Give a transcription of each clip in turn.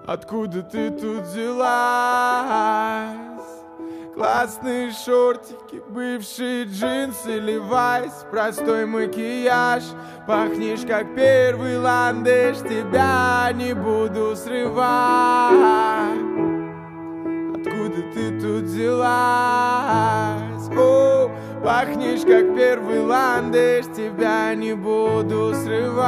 Откуда ты тут взялась? Классные шортики, бывшие джинсы, левайс, простой макияж. Пахнешь как первый ландыш, тебя не буду срывать. Откуда ты тут взялась? О, пахнешь как первый ландыш, тебя не буду срывать.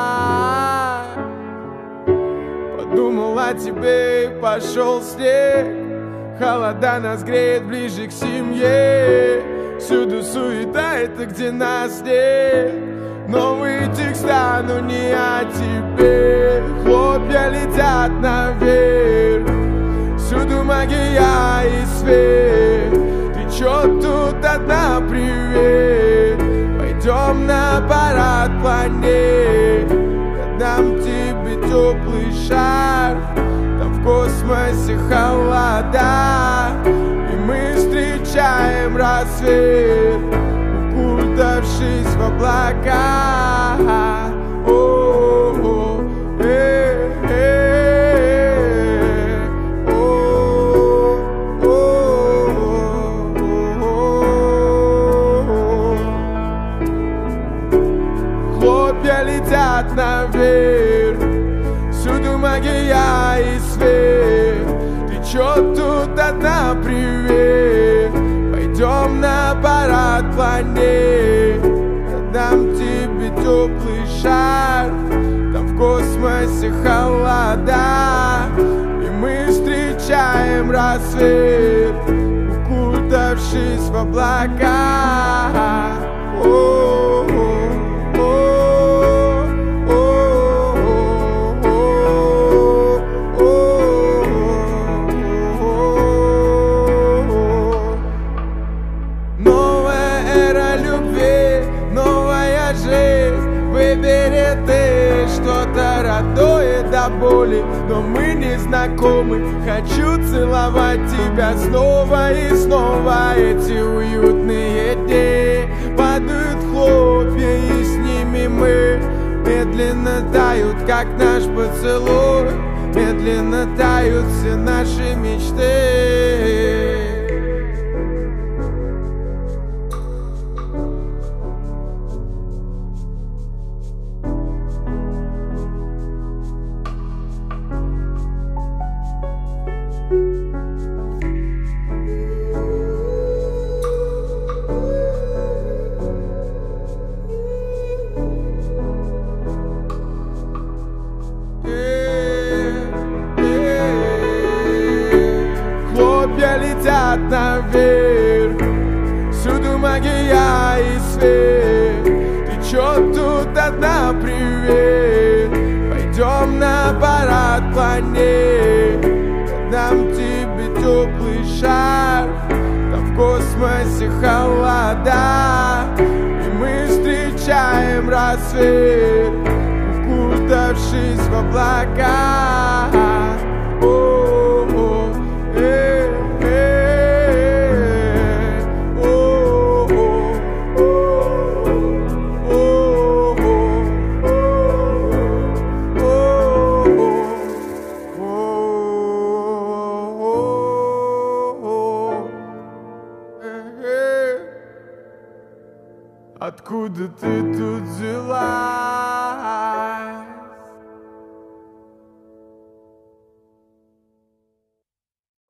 Подумал о тебе и пошел снег. Холода нас греет ближе к семье. Всюду суета, это где нас нет. Новые текста, но не о тебе. Хлопья летят наверх. Всюду магия и свет. Ты чё тут одна, привет? Пойдем на парад планет. Я дам тебе теплый шарф. Там в космосе холода, и мы встречаем рассвет, укутавшись в облака. Хлопья летят наверх. Всюду магия и свет. Ты чё тут одна, привет? Пойдем на парад планет. Я дам тебе теплый шарф. Там в космосе холода, и мы встречаем рассвет, укутавшись в облака. Выбери ты что-то родное до боли, но мы не знакомы. Хочу целовать тебя снова и снова. Эти уютные дни падают хлопья, и с ними мы медленно тают, как наш поцелуй. Медленно тают все наши мечты. Хлопья летят наверх. Всюду магия и свет. Ты чё тут одна, привет? Пойдем на парад планет. Я дам тебе теплый шарф. Там в космосе холода, и мы встречаем рассвет, укутавшись в облака. Откуда ты тут взялась?